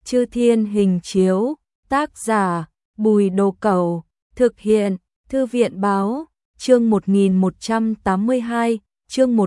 Chư Thiên Hình Chiếu, tác giả Bùi Đồ Cẩu, thực hiện Thư viện Báo, chương 1182, chương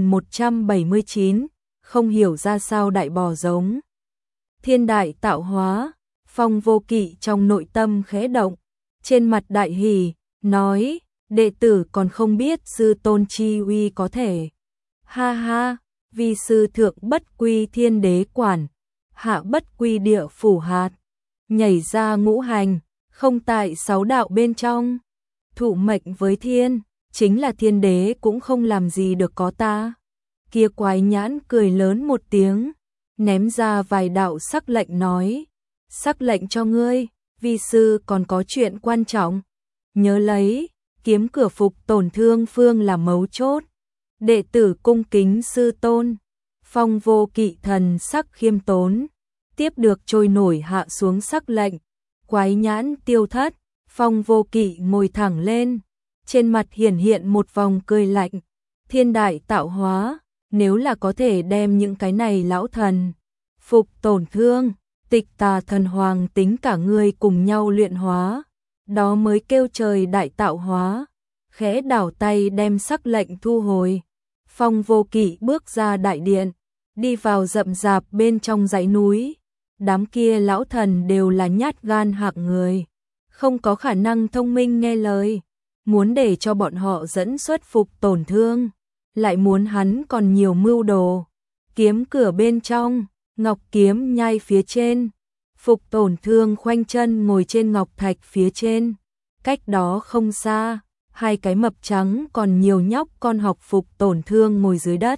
1179, không hiểu ra sao đại bò giống. Thiên đại tạo hóa, Phong Vô Kỵ trong nội tâm khẽ động, trên mặt đại hỉ, nói, đệ tử còn không biết sư tôn chi uy có thể. Ha ha, vi sư thượng bất quy thiên đế quản, hạ bất quy địa phủ hạt, nhảy ra ngũ hành, không tại sáu đạo bên trong, thụ mệnh với thiên, chính là thiên đế cũng không làm gì được có ta. Kia quái nhãn cười lớn một tiếng, ném ra vài đạo sắc lệnh nói, sắc lệnh cho ngươi, vi sư còn có chuyện quan trọng, nhớ lấy, kiếm cửa phục tổn thương phương là mấu chốt, đệ tử cung kính sư tôn. Phong Vô Kỵ thần sắc khiêm tốn, tiếp được trôi nổi hạ xuống sắc lệnh, quái nhãn tiêu thất, Phong Vô Kỵ ngồi thẳng lên, trên mặt hiển hiện một vòng cười lạnh, thiên đại tạo hóa, nếu là có thể đem những cái này lão thần, phục tổn thương, tịch tà thần hoàng tính cả ngươi cùng nhau luyện hóa, đó mới kêu trời đại tạo hóa, khẽ đảo tay đem sắc lệnh thu hồi. Phong Vô Kỵ bước ra đại điện, đi vào rậm rạp bên trong dãy núi, đám kia lão thần đều là nhát gan hạng người, không có khả năng thông minh nghe lời, muốn để cho bọn họ dẫn xuất phục tổn thương, lại muốn hắn còn nhiều mưu đồ. Kiếm cửa bên trong, ngọc kiếm nhai phía trên, phục tổn thương khoanh chân ngồi trên ngọc thạch phía trên, cách đó không xa, hai cái mập trắng còn nhiều nhóc con học phục tổn thương ngồi dưới đất.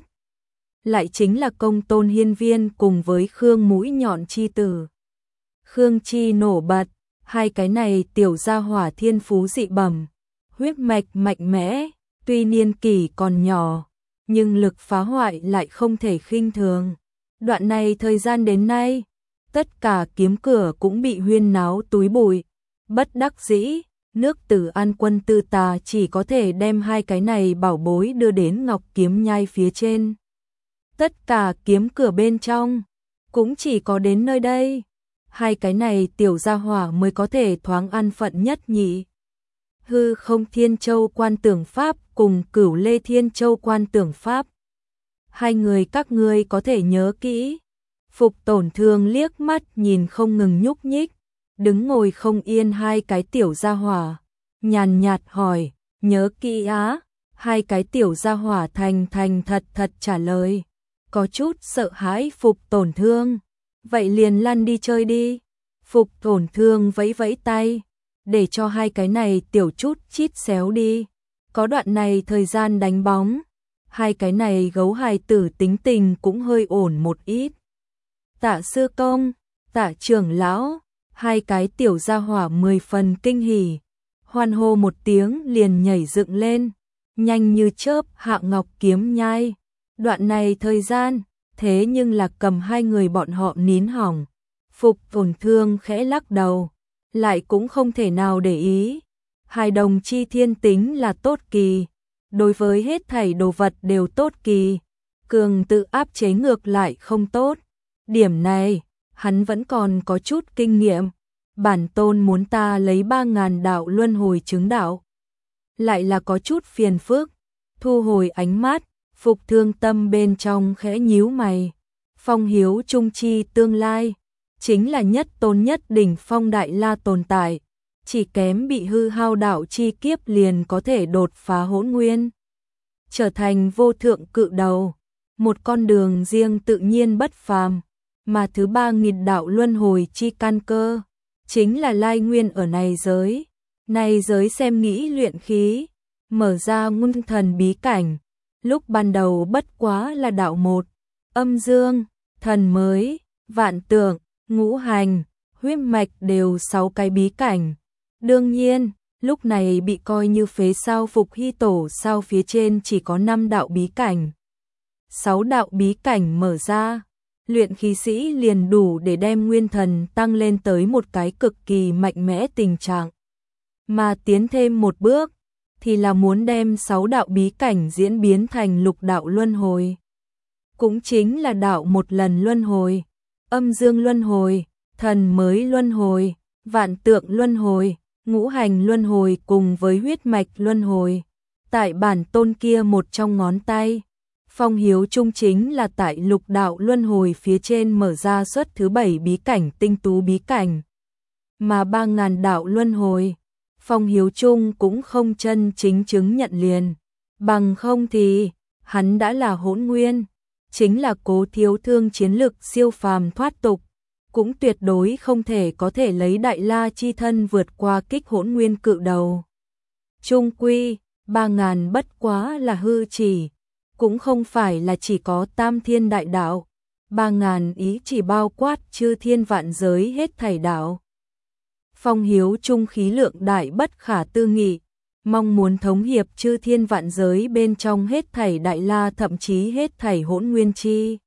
Lại chính là Công Tôn Hiên Viên cùng với Khương Mũi Nhọn chi tử. Khương Chi nổ bật, hai cái này tiểu gia hỏa thiên phú dị bẩm, huyết mạch mạnh mẽ, tuy niên kỷ còn nhỏ, nhưng lực phá hoại lại không thể khinh thường. Đoạn này thời gian đến nay, tất cả kiếm cửa cũng bị huyên náo túi bụi, bất đắc dĩ, nước Tử An Quân Tư Tà chỉ có thể đem hai cái này bảo bối đưa đến ngọc kiếm nhai phía trên. Tất cả kiếm cửa bên trong, cũng chỉ có đến nơi đây, hai cái này tiểu gia hỏa mới có thể thoáng an phận nhất nhỉ. Hư Không Thiên Châu Quan Tưởng Pháp cùng Cửu Lê Thiên Châu Quan Tưởng Pháp. Hai người các ngươi có thể nhớ kỹ. Phục tổn thương liếc mắt nhìn không ngừng nhúc nhích, đứng ngồi không yên hai cái tiểu gia hỏa, nhàn nhạt hỏi, nhớ kỹ á, hai cái tiểu gia hỏa thành thật trả lời, có chút sợ hãi phục tổn thương, vậy liền lăn đi chơi đi. Phục tổn thương vẫy vẫy tay, để cho hai cái này tiểu chút chít xéo đi, có đoạn này thời gian đánh bóng, hai cái này gấu hài tử tính tình cũng hơi ổn một ít. Tạ sư công, Tạ trưởng lão, hai cái tiểu gia hỏa 10 phần kinh hỉ, hoan hô một tiếng liền nhảy dựng lên, nhanh như chớp hạ ngọc kiếm nhai. Đoạn này thời gian, thế nhưng là cầm hai người bọn họ nín hỏng. Phục tổn thương khẽ lắc đầu, lại cũng không thể nào để ý. Hài đồng chi thiên tính là tốt kỳ, đối với hết thảy đồ vật đều tốt kỳ, cường tự áp chế ngược lại không tốt. Điểm này, hắn vẫn còn có chút kinh nghiệm. Bản tôn muốn ta lấy 3.000 đạo luân hồi chứng đạo, lại là có chút phiền phức. Thu hồi ánh mắt, Phục Thương tâm bên trong khẽ nhíu mày. Phong Hiếu trung chi tương lai, chính là nhất tôn nhất đỉnh phong đại la tồn tại, chỉ kém bị hư hao đạo chi kiếp liền có thể đột phá hỗn nguyên, trở thành vô thượng cự đầu, một con đường riêng tự nhiên bất phàm, mà thứ 3.000 đạo luân hồi chi căn cơ, chính là lai nguyên ở này giới xem nghĩ luyện khí, mở ra ngưng thần bí cảnh, lúc ban đầu bất quá là đạo một, âm dương, thần mới, vạn tượng, ngũ hành, huyết mạch đều 6 cái bí cảnh. Đương nhiên, lúc này bị coi như phế sao Phục Hy Tổ sao phía trên chỉ có 5 đạo bí cảnh. 6 đạo bí cảnh mở ra, luyện khí sĩ liền đủ để đem nguyên thần tăng lên tới một cái cực kỳ mạnh mẽ tình trạng. Mà tiến thêm một bước, thì là muốn đem 6 đạo bí cảnh diễn biến thành lục đạo luân hồi. Cũng chính là đạo một lần luân hồi, âm dương luân hồi, thần mới luân hồi, vạn tượng luân hồi, ngũ hành luân hồi cùng với huyết mạch luân hồi. Tại bản tôn kia một trong ngón tay, Phong Hiếu Trung chính là tại lục đạo luân hồi phía trên mở ra suất thứ 7 bí cảnh tinh tú bí cảnh. Mà 3.000 đạo luân hồi, Phong Hiếu Trung cũng không chân chính chứng nhận liền. Bằng không thì, hắn đã là hỗn nguyên, chính là Cố Thiếu Thương chiến lực siêu phàm thoát tục, cũng tuyệt đối không thể có thể lấy Đại La chi thân vượt qua kích hỗn nguyên cự đầu. Trung quy, 3.000 bất quá là hư chỉ, cũng không phải là chỉ có tam thiên đại đạo, 3.000 ý chỉ bao quát chư thiên vạn giới hết thảy đạo. Phong Hiếu Trung khí lượng đại bất khả tư nghị, mong muốn thống hiệp chư thiên vạn giới bên trong hết thảy đại la thậm chí hết thảy hỗn nguyên chi.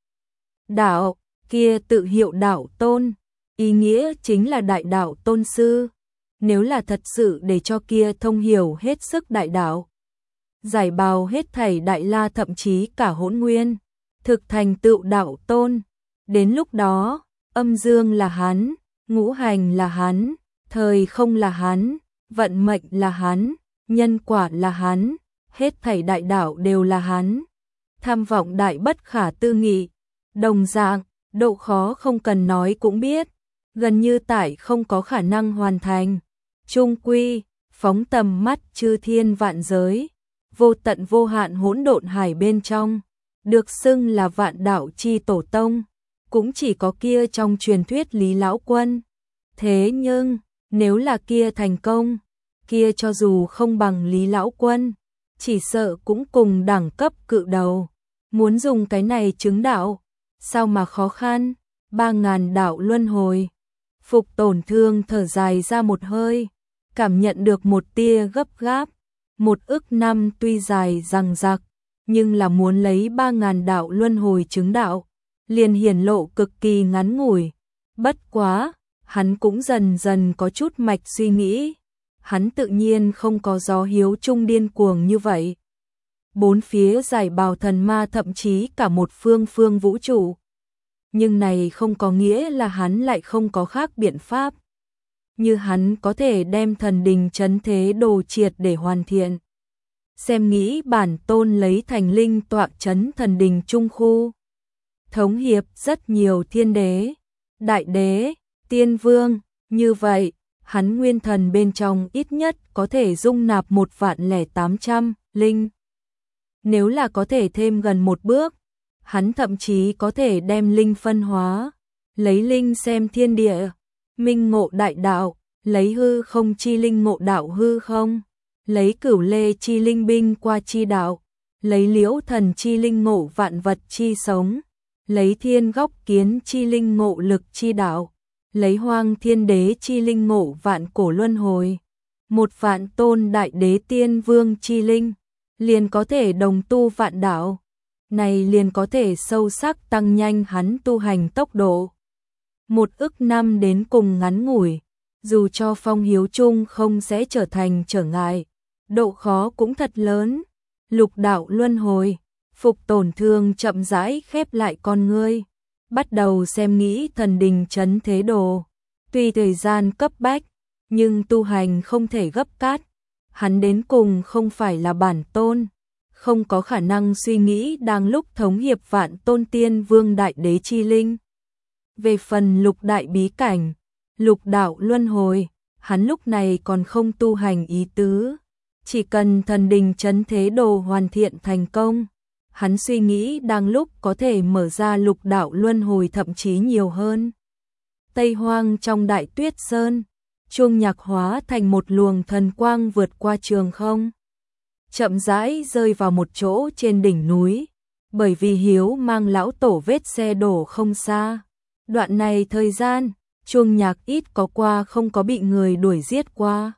Đạo, kia tự hiệu đạo tôn, ý nghĩa chính là đại đạo tôn sư, nếu là thật sự để cho kia thông hiểu hết sức đại đạo, giải bào hết thảy đại la thậm chí cả hỗn nguyên, thực thành tựu đạo tôn, đến lúc đó, âm dương là hắn, ngũ hành là hắn, thời không là hắn, vận mệnh là hắn, nhân quả là hắn, hết thảy đại đạo đều là hắn. Tham vọng đại bất khả tư nghị, đồng dạng, độ khó không cần nói cũng biết, gần như tại không có khả năng hoàn thành. Trung quy, phóng tầm mắt chư thiên vạn giới, vô tận vô hạn hỗn độn hải bên trong, được xưng là vạn đạo chi tổ tông, cũng chỉ có kia trong truyền thuyết Lý Lão Quân. Thế nhưng, nếu là kia thành công, kia cho dù không bằng Lý Lão Quân, chỉ sợ cũng cùng đẳng cấp cự đầu. Muốn dùng cái này chứng đạo, sao mà khó khăn, 3.000 đạo luân hồi. Phục Tổn Thương thở dài ra một hơi, cảm nhận được một tia gấp gáp. 1 ức năm tuy dài dằng dặc, nhưng là muốn lấy 3.000 đạo luân hồi chứng đạo, liền hiển lộ cực kỳ ngắn ngủi. Bất quá, hắn cũng dần dần có chút mạch suy nghĩ. Hắn tự nhiên không có Gió Hiếu Trung điên cuồng như vậy. Bốn phía giải bào thần ma thậm chí cả một phương vũ trụ. Nhưng này không có nghĩa là hắn lại không có khác biện pháp. Như hắn có thể đem thần đình trấn thế đồ triệt để hoàn thiện. Xem nghĩ bản tôn lấy thành linh tọa trấn thần đình trung khu. Thống hiệp rất nhiều thiên đế, đại đế, tiên vương, như vậy, hắn nguyên thần bên trong ít nhất có thể dung nạp 1.800.000 linh. Nếu là có thể thêm gần một bước, hắn thậm chí có thể đem linh phân hóa, lấy linh xem thiên địa, minh ngộ đại đạo, lấy hư không chi linh ngộ đạo hư không, lấy cửu lê chi linh binh qua chi đạo, lấy liễu thần chi linh ngộ vạn vật chi sống, lấy thiên góc kiến chi linh ngộ lực chi đạo, lấy hoang thiên đế chi linh ngộ vạn cổ luân hồi, một vạn tôn đại đế tiên vương chi linh, liền có thể đồng tu vạn đạo, này liền có thể sâu sắc tăng nhanh hắn tu hành tốc độ. 1 ức năm đến cùng ngắn ngủi, dù cho Phong Hiếu Trung không sẽ trở thành trở ngại, độ khó cũng thật lớn. Lục đạo luân hồi, Phục Tổn Thương chậm rãi khép lại con ngươi, bắt đầu xem nghĩ thần đình trấn thế đồ. Tuy thời gian cấp bách, nhưng tu hành không thể gấp cát. Hắn đến cùng không phải là bản tôn, không có khả năng suy nghĩ đang lúc thống hiệp vạn tôn tiên vương đại đế chi linh. Về phần lục đại bí cảnh, lục đạo luân hồi, hắn lúc này còn không tu hành ý tứ. Chỉ cần thần đình trấn thế đồ hoàn thiện thành công, hắn suy nghĩ đang lúc có thể mở ra lục đạo luân hồi thậm chí nhiều hơn. Tây Hoang trong Đại Tuyết Sơn, chuông nhạc hóa thành một luồng thần quang vượt qua trường không, chậm rãi rơi vào một chỗ trên đỉnh núi, bởi vì Hiếu mang lão tổ vết xe đổ không xa. Đoạn này thời gian, chuông nhạc ít có qua không có bị người đuổi giết qua.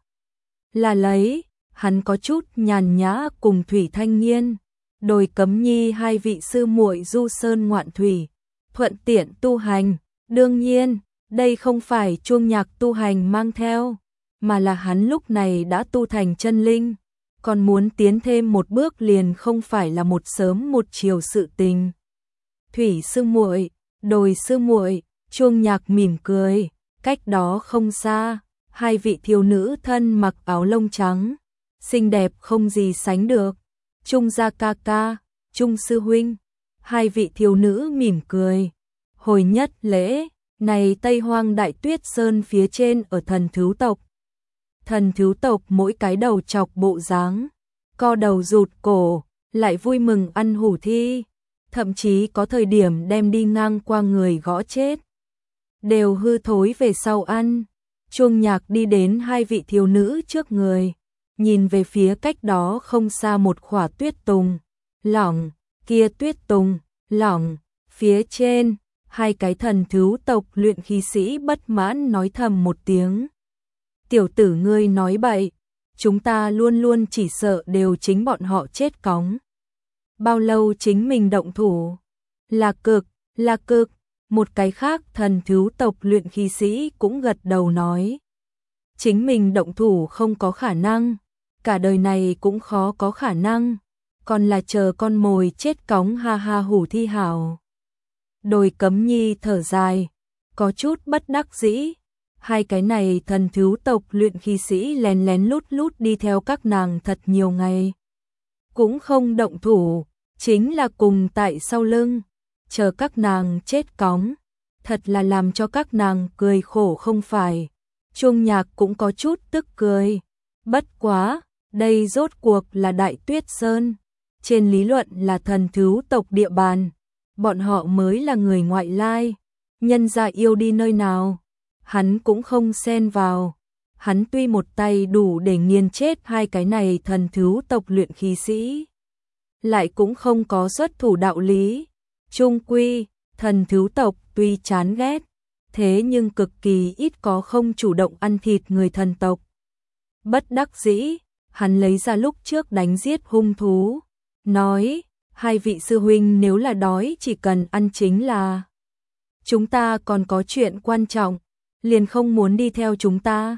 Là lấy, hắn có chút nhàn nhã cùng Thủy Thanh Nghiên, Đồi Cấm Nhi hai vị sư muội du sơn ngoạn thủy, thuận tiện tu hành. Đương nhiên, đây không phải chuông nhạc tu hành mang theo, mà là hắn lúc này đã tu thành chân linh, còn muốn tiến thêm một bước liền không phải là một sớm một chiều sự tình. Thủy sư muội, Đồi sư muội, chuông nhạc mỉm cười, Cách đó không xa, hai vị thiếu nữ thân mặc áo lông trắng, xinh đẹp không gì sánh được. Trung gia ca ca, Trung sư huynh. Hai vị thiếu nữ mỉm cười. Hồi nhất lễ, này Tây Hoang Đại Tuyết Sơn phía trên ở thần thú tộc. Thần thú tộc mỗi cái đầu chọc bộ dáng, co đầu rụt cổ, lại vui mừng ăn hủ thi, thậm chí có thời điểm đem đi ngang qua người gõ chết. Đều hư thối về sau ăn. Chuông Nhạc đi đến hai vị thiếu nữ trước người, nhìn về phía cách đó không xa một khỏa tuyết tùng lỏng, kia tuyết tùng lỏng, phía trên, hai cái thần thú tộc luyện khí sĩ bất mãn nói thầm một tiếng. Tiểu tử ngươi nói bậy, chúng ta luôn luôn chỉ sợ đều chính bọn họ chết cóng. Bao lâu chính mình động thủ? Là cực, một cái khác thần thú tộc luyện khí sĩ cũng gật đầu nói. Chính mình động thủ không có khả năng, cả đời này cũng khó có khả năng, còn là chờ con mồi chết cóng ha ha hủ thi hảo. Đồi Cấm Nhi thở dài, có chút bất đắc dĩ. Hai cái này thần thú tộc luyện khí sĩ lén lén lút lút đi theo các nàng thật nhiều ngày. Cũng không động thủ, chính là cùng tại sau lưng, chờ các nàng chết cóng. Thật là làm cho các nàng cười khổ không phải. Chuông Nhạc cũng có chút tức cười. Bất quá, đây rốt cuộc là Đại Tuyết Sơn. Trên lý luận là thần thú tộc địa bàn. Bọn họ mới là người ngoại lai. Nhân gia yêu đi nơi nào, hắn cũng không xen vào. Hắn tuy một tay đủ để nghiền chết hai cái này thần thú tộc luyện khí sĩ, lại cũng không có xuất thủ đạo lý. Chung quy, thần thú tộc tuy chán ghét, thế nhưng cực kỳ ít có không chủ động ăn thịt người thần tộc. Bất đắc dĩ, hắn lấy ra lúc trước đánh giết hung thú, nói, hai vị sư huynh nếu là đói chỉ cần ăn chính là. Chúng ta còn có chuyện quan trọng, liền không muốn đi theo chúng ta.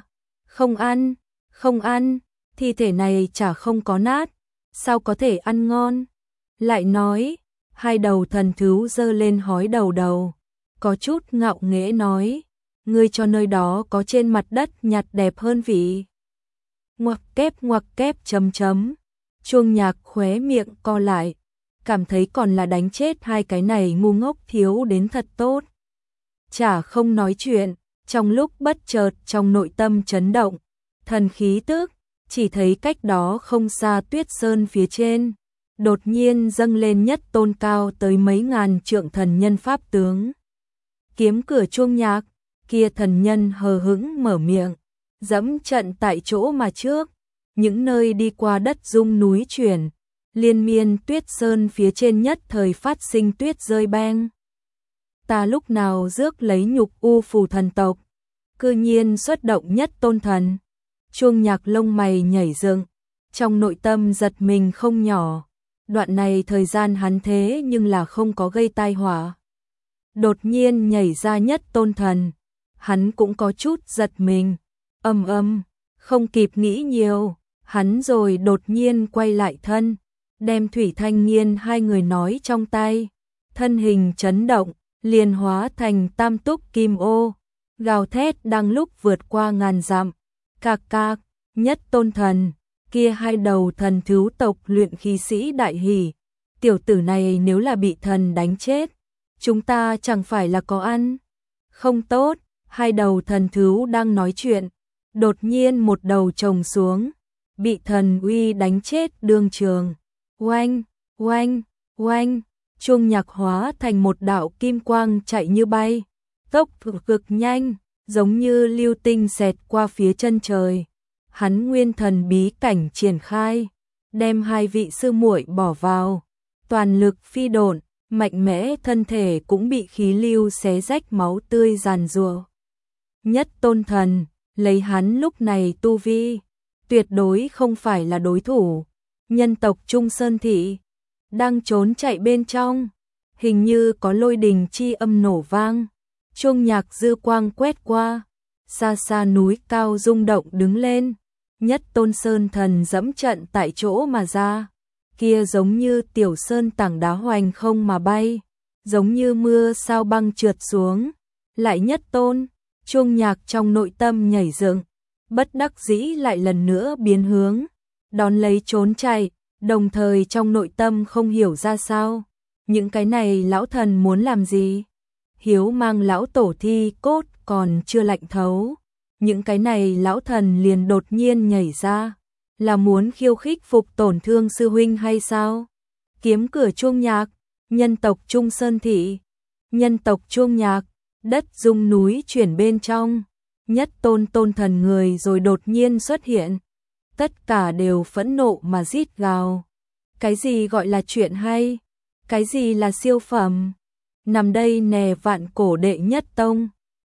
Không ăn, thi thể này chả không có nát, sao có thể ăn ngon. Lại nói, hai đầu thần thú giơ lên hói đầu, có chút ngạo nghễ nói, ngươi cho nơi đó có trên mặt đất nhặt đẹp hơn vị. Ngoặc kép chấm. Chuông Nhạc khóe miệng co lại, cảm thấy còn là đánh chết hai cái này ngu ngốc thiếu đến thật tốt. Chả không nói chuyện, trong lúc bất chợt trong nội tâm chấn động, thần khí tức, chỉ thấy cách đó không xa Tuyết Sơn phía trên, đột nhiên dâng lên nhất tôn cao tới mấy ngàn trượng thần nhân pháp tướng. Kiếm cửa Chuông Nhạc, kia thần nhân hờ hững mở miệng, dẫm trận tại chỗ mà trước, những nơi đi qua đất rung núi chuyển, liên miên Tuyết Sơn phía trên nhất thời phát sinh tuyết rơi beng. Ta lúc nào rước lấy nhục u phù thần tộc, cư nhiên xuất động nhất tôn thần. Chuông Nhạc lông mày nhảy dựng, trong nội tâm giật mình không nhỏ. Đoạn này thời gian hắn thế nhưng là không có gây tai họa. Đột nhiên nhảy ra nhất tôn thần, hắn cũng có chút giật mình. Không kịp nghĩ nhiều, hắn rồi đột nhiên quay lại thân, đem Thủy Thanh Nghiên hai người nói trong tay, thân hình chấn động, liền hóa thành tam túc kim ô, gào thét đang lúc vượt qua ngàn dặm. Cạc, nhất tôn thần, kia hai đầu thần thú tộc luyện khí sĩ đại hỉ, tiểu tử này nếu là bị thần đánh chết, chúng ta chẳng phải là có ăn. Không tốt, hai đầu thần thú đang nói chuyện, đột nhiên một đầu chồng xuống, bị thần uy đánh chết đương trường. Oanh, Chuông Nhạc hóa thành một đạo kim quang chạy như bay, tốc cực nhanh, giống như lưu tinh xẹt qua phía chân trời. Hắn nguyên thần bí cảnh triển khai, đem hai vị sư muội bỏ vào, toàn lực phi độn, mạnh mẽ thân thể cũng bị khí lưu xé rách máu tươi giàn giụa. Nhất tôn thần, lấy hắn lúc này tu vi, tuyệt đối không phải là đối thủ. Nhân tộc Trung Sơn Thị đang trốn chạy bên trong, hình như có lôi đình chi âm nổ vang. Chuông Nhạc dư quang quét qua, xa xa núi cao rung động đứng lên, nhất tôn sơn thần dẫm trận tại chỗ mà ra, kia giống như tiểu sơn tảng đá hoành không mà bay, giống như mưa sao băng trượt xuống, lại nhất tôn, Chuông Nhạc trong nội tâm nhảy dựng, bất đắc dĩ lại lần nữa biến hướng, đón lấy trốn chạy, đồng thời trong nội tâm không hiểu ra sao. Những cái này lão thần muốn làm gì? Hiếu mang lão tổ thi cốt còn chưa lạnh thấu. Những cái này lão thần liền đột nhiên nhảy ra. Là muốn khiêu khích phục tổn thương sư huynh hay sao? Kiếm cửa Chuông Nhạc, nhân tộc Trung Sơn Thị. Nhân tộc Chuông Nhạc, đất rung núi chuyển bên trong. Nhất tôn tôn thần người rồi đột nhiên xuất hiện. Tất cả đều phẫn nộ mà rít gào. Cái gì gọi là chuyện hay? Cái gì là siêu phẩm? Nằm đây nè vạn cổ đệ nhất tông.